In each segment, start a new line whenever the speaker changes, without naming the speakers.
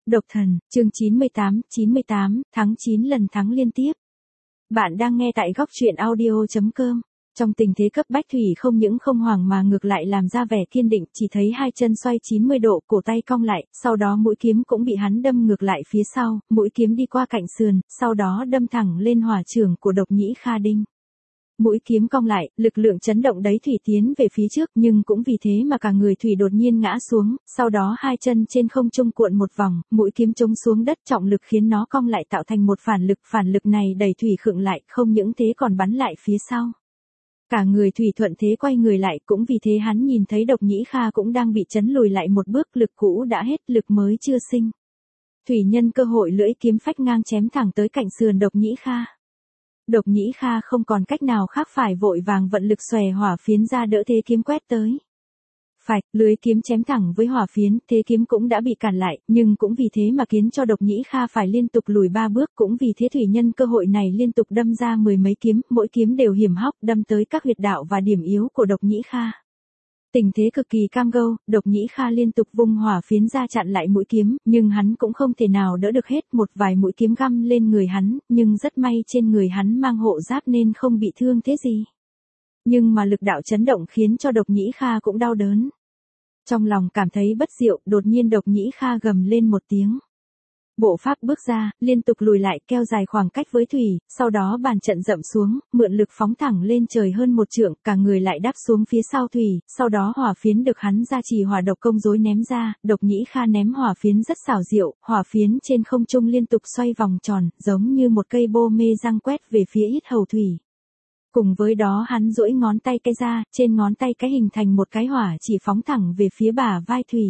Độc thần, chương 98, thắng 9 lần thắng liên tiếp. Bạn đang nghe tại góc truyện audio.com. Trong tình thế cấp bách Thủy không những không hoảng mà ngược lại làm ra vẻ kiên định, chỉ thấy hai chân xoay 90 độ, cổ tay cong lại, sau đó mũi kiếm cũng bị hắn đâm ngược lại phía sau, mũi kiếm đi qua cạnh sườn, sau đó đâm thẳng lên hỏa chưởng của Độc Nhĩ Kha đinh. Mũi kiếm cong lại, lực lượng chấn động đấy Thủy tiến về phía trước, nhưng cũng vì thế mà cả người Thủy đột nhiên ngã xuống, sau đó hai chân trên không trung cuộn một vòng, mũi kiếm chống xuống đất, trọng lực khiến nó cong lại tạo thành một phản lực này đẩy Thủy khựng lại, không những thế còn bắn lại phía sau. Cả người Thủy thuận thế quay người lại, cũng vì thế hắn nhìn thấy Độc Nhĩ Kha cũng đang bị chấn lùi lại một bước, lực cũ đã hết, lực mới chưa sinh. Thủy nhân cơ hội lưỡi kiếm phách ngang chém thẳng tới cạnh sườn Độc Nhĩ Kha. Độc Nhĩ Kha không còn cách nào khác phải vội vàng vận lực xòe hỏa phiến ra đỡ thế kiếm quét tới. Phạch, lưới kiếm chém thẳng với hỏa phiến, thế kiếm cũng đã bị cản lại, nhưng cũng vì thế mà khiến cho Độc Nhĩ Kha phải liên tục lùi 3 bước, cũng vì thế Thủy nhân cơ hội này liên tục đâm ra 10 mấy kiếm, mỗi kiếm đều hiểm hóc đâm tới các huyệt đạo và điểm yếu của Độc Nhĩ Kha. Tình thế cực kỳ cam go, Độc Nhĩ Kha liên tục vung hỏa phiến ra chặn lại mũi kiếm, nhưng hắn cũng không thể nào đỡ được hết, một vài mũi kiếm găm lên người hắn, nhưng rất may trên người hắn mang hộ giáp nên không bị thương thế gì. Nhưng mà lực đạo chấn động khiến cho Độc Nhĩ Kha cũng đau đớn. Trong lòng cảm thấy bất diệu, đột nhiên Độc Nhĩ Kha gầm lên một tiếng. Bộ pháp bước ra, liên tục lùi lại, keo dài khoảng cách với Thủy, sau đó bàn trận dậm xuống, mượn lực phóng thẳng lên trời hơn một trượng, cả người lại đáp xuống phía sau Thủy, sau đó hỏa phiến được hắn gia trì hỏa độc công rối ném ra, Độc Nhĩ Kha ném hỏa phiến rất xảo diệu, hỏa phiến trên không trung liên tục xoay vòng tròn, giống như một cây bô mê răng quét về phía yết hầu Thủy. Cùng với đó hắn duỗi ngón tay cái ra, trên ngón tay cái hình thành một cái hỏa chỉ phóng thẳng về phía bả vai Thủy.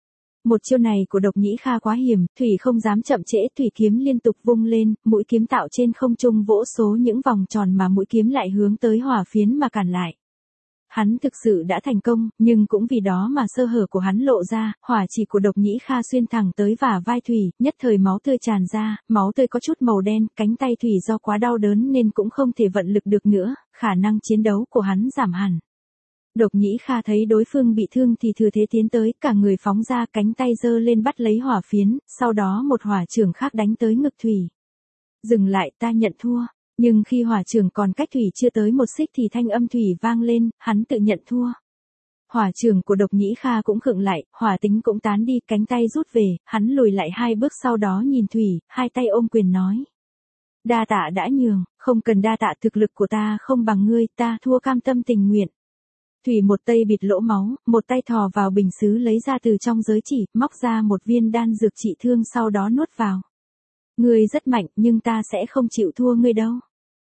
Một chiêu này của Độc Nhĩ Kha quá hiểm, Thủy không dám chậm trễ, Thủy kiếm liên tục vung lên, mũi kiếm tạo trên không trung vỗ số những vòng tròn mà mũi kiếm lại hướng tới hỏa phiến mà cản lại. Hắn thực sự đã thành công, nhưng cũng vì đó mà sơ hở của hắn lộ ra, hỏa chỉ của Độc Nhĩ Kha xuyên thẳng tới vả vai Thủy, nhất thời máu tươi tràn ra, máu tươi có chút màu đen, cánh tay Thủy do quá đau đớn nên cũng không thể vận lực được nữa, khả năng chiến đấu của hắn giảm hẳn. Độc Nhĩ Kha thấy đối phương bị thương thì thừa thế tiến tới, cả người phóng ra, cánh tay giơ lên bắt lấy hỏa phiến, sau đó một hỏa chưởng khác đánh tới ngực Thủy. Dừng lại, ta nhận thua. Nhưng khi hỏa chưởng còn cách Thủy chưa tới một xích thì thanh âm Thủy vang lên, hắn tự nhận thua. Hỏa chưởng của Độc Nhĩ Kha cũng khựng lại, hỏa tính cũng tán đi, cánh tay rút về, hắn lùi lại 2 bước sau đó nhìn Thủy, hai tay ôm quyền nói. Đa tạ đã nhường, không cần đa tạ, thực lực của ta không bằng ngươi, ta thua cam tâm tình nguyện. Thủy một tay bịt lỗ máu, một tay thò vào bình sứ lấy ra từ trong giới chỉ, móc ra một viên đan dược trị thương sau đó nuốt vào. Ngươi rất mạnh nhưng ta sẽ không chịu thua ngươi đâu.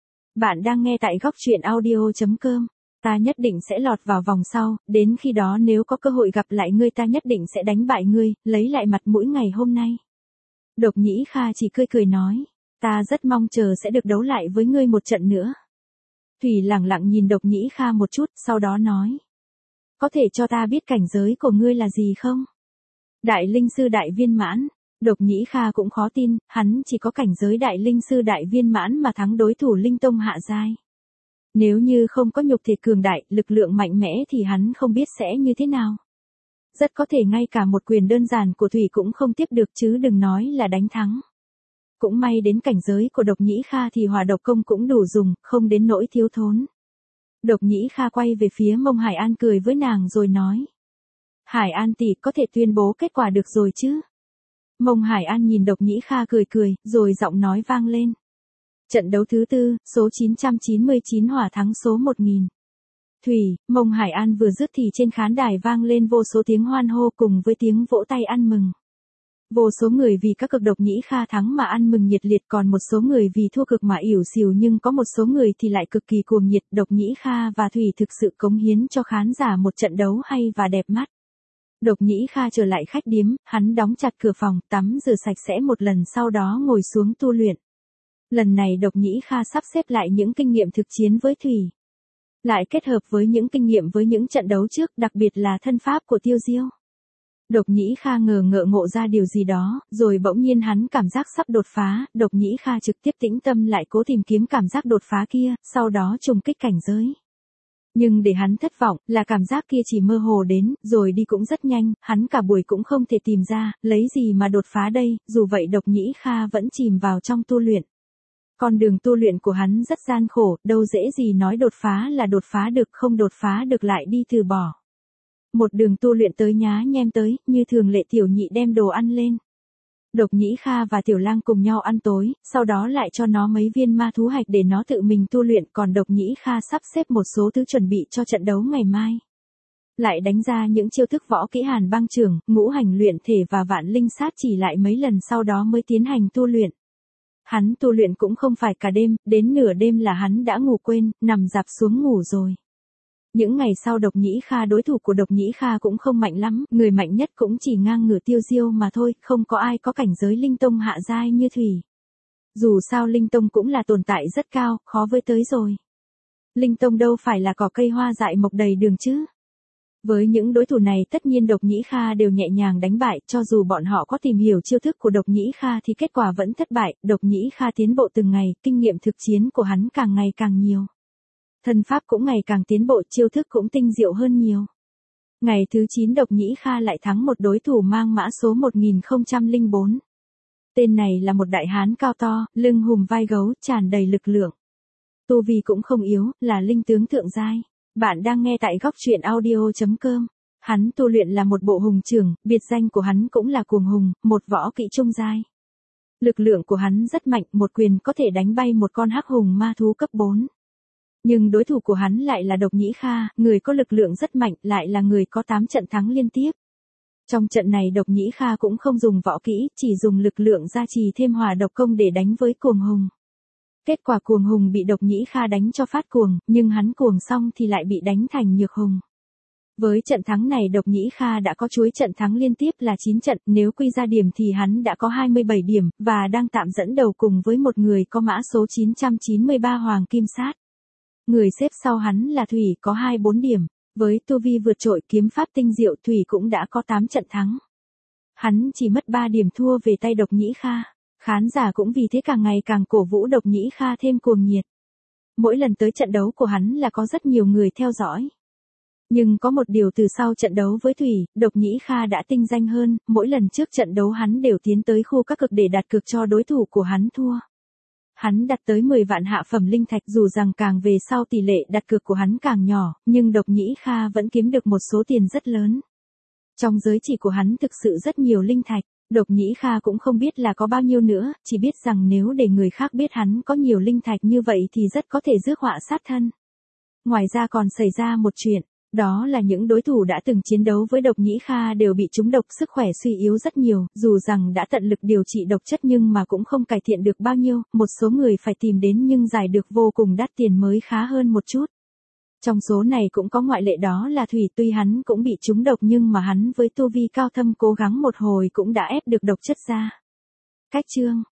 Bạn đang nghe tại góc truyện audio.com. Ta nhất định sẽ lọt vào vòng sau, đến khi đó nếu có cơ hội gặp lại ngươi ta nhất định sẽ đánh bại ngươi, lấy lại mặt mũi ngày hôm nay. Độc Nhĩ Kha chỉ cười nói, ta rất mong chờ sẽ được đấu lại với ngươi một trận nữa. Thủy lẳng lặng nhìn Độc Nhĩ Kha một chút, sau đó nói. Có thể cho ta biết cảnh giới của ngươi là gì không? Đại linh sư đại viên mãn. Độc Nhĩ Kha cũng khó tin, hắn chỉ có cảnh giới đại linh sư đại viên mãn mà thắng đối thủ linh tông hạ giai. Nếu như không có nhục thể cường đại, lực lượng mạnh mẽ thì hắn không biết sẽ như thế nào. Rất có thể ngay cả một quyền đơn giản của Thủy cũng không tiếp được chứ đừng nói là đánh thắng. Cũng may đến cảnh giới của Độc Nhĩ Kha thì hỏa độc công cũng đủ dùng, không đến nỗi thiếu thốn. Độc Nhĩ Kha quay về phía Mông Hải An cười với nàng rồi nói. Hải An tỷ có thể tuyên bố kết quả được rồi chứ? Mông Hải An nhìn Độc Nhĩ Kha cười, rồi giọng nói vang lên. Trận đấu thứ 4, số 999 hỏa thắng số 1000. Thủy, Mông Hải An vừa dứt thì trên khán đài vang lên vô số tiếng hoan hô cùng với tiếng vỗ tay ăn mừng. Vô số người vì các cực Độc Nhĩ Kha thắng mà ăn mừng nhiệt liệt, còn một số người vì thua cực mà ỉu xìu, nhưng có một số người thì lại cực kỳ cuồng nhiệt. Độc Nhĩ Kha và Thủy thực sự cống hiến cho khán giả một trận đấu hay và đẹp mắt. Độc Nhĩ Kha trở lại khách điếm, hắn đóng chặt cửa phòng, tắm rửa sạch sẽ một lần sau đó ngồi xuống tu luyện. Lần này Độc Nhĩ Kha sắp xếp lại những kinh nghiệm thực chiến với Thủy. Lại kết hợp với những kinh nghiệm với những trận đấu trước, đặc biệt là thân pháp của Tiêu Diêu. Độc Nhĩ Kha ngộ ra điều gì đó, rồi bỗng nhiên hắn cảm giác sắp đột phá, Độc Nhĩ Kha trực tiếp tĩnh tâm lại cố tìm kiếm cảm giác đột phá kia, sau đó trùng kích cảnh giới. Nhưng để hắn thất vọng, là cảm giác kia chỉ mơ hồ đến, rồi đi cũng rất nhanh, hắn cả buổi cũng không thể tìm ra, lấy gì mà đột phá đây, dù vậy Độc Nhĩ Kha vẫn chìm vào trong tu luyện. Con đường tu luyện của hắn rất gian khổ, đâu dễ gì nói đột phá là đột phá được, không đột phá được lại đi từ bỏ. Một đường tu luyện tới nhá nhem tới, như thường lệ Tiểu Nhị đem đồ ăn lên. Độc Nhĩ Kha và Tiểu Lang cùng nhau ăn tối, sau đó lại cho nó mấy viên ma thú hạch để nó tự mình tu luyện, còn Độc Nhĩ Kha sắp xếp một số thứ chuẩn bị cho trận đấu ngày mai. Lại đánh ra những chiêu thức võ kỹ Hàn Băng Trưởng, Ngũ Hành Luyện Thể và Vạn Linh Sát chỉ lại mấy lần sau đó mới tiến hành tu luyện. Hắn tu luyện cũng không phải cả đêm, đến nửa đêm là hắn đã ngủ quên, nằm dạp xuống ngủ rồi. Những ngày sau Độc Nhĩ Kha đối thủ của Độc Nhĩ Kha cũng không mạnh lắm, người mạnh nhất cũng chỉ ngang ngửa Tiêu Diêu mà thôi, không có ai có cảnh giới linh tông hạ giai như Thủy. Dù sao linh tông cũng là tồn tại rất cao, khó với tới rồi. Linh tông đâu phải là cỏ cây hoa dại mọc đầy đường chứ. Với những đối thủ này tất nhiên Độc Nhĩ Kha đều nhẹ nhàng đánh bại, cho dù bọn họ có tìm hiểu chiêu thức của Độc Nhĩ Kha thì kết quả vẫn thất bại, Độc Nhĩ Kha tiến bộ từng ngày, kinh nghiệm thực chiến của hắn càng ngày càng nhiều. Thân pháp cũng ngày càng tiến bộ, chiêu thức cũng tinh diệu hơn nhiều. Ngày thứ 9 Độc Nhĩ Kha lại thắng một đối thủ mang mã số 1004. Tên này là một đại hán cao to, lưng hùm vai gấu, tràn đầy lực lượng. Tu vi cũng không yếu, là linh tướng thượng giai. Bạn đang nghe tại góc truyện audio.com. Hắn tu luyện là một bộ hùng trưởng, biệt danh của hắn cũng là cuồng hùng, một võ kỵ trung giai. Lực lượng của hắn rất mạnh, một quyền có thể đánh bay một con hắc hùng ma thú cấp 4. Nhưng đối thủ của hắn lại là Độc Nhĩ Kha, người có lực lượng rất mạnh, lại là người có 8 trận thắng liên tiếp. Trong trận này Độc Nhĩ Kha cũng không dùng võ kỹ, chỉ dùng lực lượng gia trì thêm hỏa độc công để đánh với cuồng hùng. Kết quả cuồng hùng bị Độc Nhĩ Kha đánh cho phát cuồng, nhưng hắn cuồng xong thì lại bị đánh thành nhược hùng. Với trận thắng này Độc Nhĩ Kha đã có chuỗi trận thắng liên tiếp là 9 trận, nếu quy ra điểm thì hắn đã có 27 điểm, và đang tạm dẫn đầu cùng với một người có mã số 993 Hoàng Kim Sát. Người xếp sau hắn là Thủy có 24 điểm, với tu vi vượt trội kiếm pháp tinh diệu Thủy cũng đã có 8 trận thắng. Hắn chỉ mất 3 điểm thua về tay Độc Nhĩ Kha. Khán giả cũng vì thế càng ngày càng cổ vũ Độc Nhĩ Kha thêm cuồng nhiệt. Mỗi lần tới trận đấu của hắn là có rất nhiều người theo dõi. Nhưng có một điều từ sau trận đấu với Thủy, Độc Nhĩ Kha đã tinh danh hơn, mỗi lần trước trận đấu hắn đều tiến tới khu các cực để đặt cược cho đối thủ của hắn thua. Hắn đặt tới 10 vạn hạ phẩm linh thạch, dù rằng càng về sau tỷ lệ đặt cược của hắn càng nhỏ, nhưng Độc Nhĩ Kha vẫn kiếm được một số tiền rất lớn. Trong giới chỉ của hắn thực sự rất nhiều linh thạch. Độc Nhĩ Kha cũng không biết là có bao nhiêu nữa, chỉ biết rằng nếu để người khác biết hắn có nhiều linh thạch như vậy thì rất có thể rước họa sát thân. Ngoài ra còn xảy ra một chuyện, đó là những đối thủ đã từng chiến đấu với Độc Nhĩ Kha đều bị trúng độc, sức khỏe suy yếu rất nhiều, dù rằng đã tận lực điều trị độc chất nhưng mà cũng không cải thiện được bao nhiêu, một số người phải tìm đến nhưng giải được vô cùng đắt tiền mới khá hơn một chút. Trong số này cũng có ngoại lệ, đó là Thủy, tuy hắn cũng bị trúng độc nhưng mà hắn với tu vi cao thâm cố gắng một hồi cũng đã ép được độc chất ra. Cách chương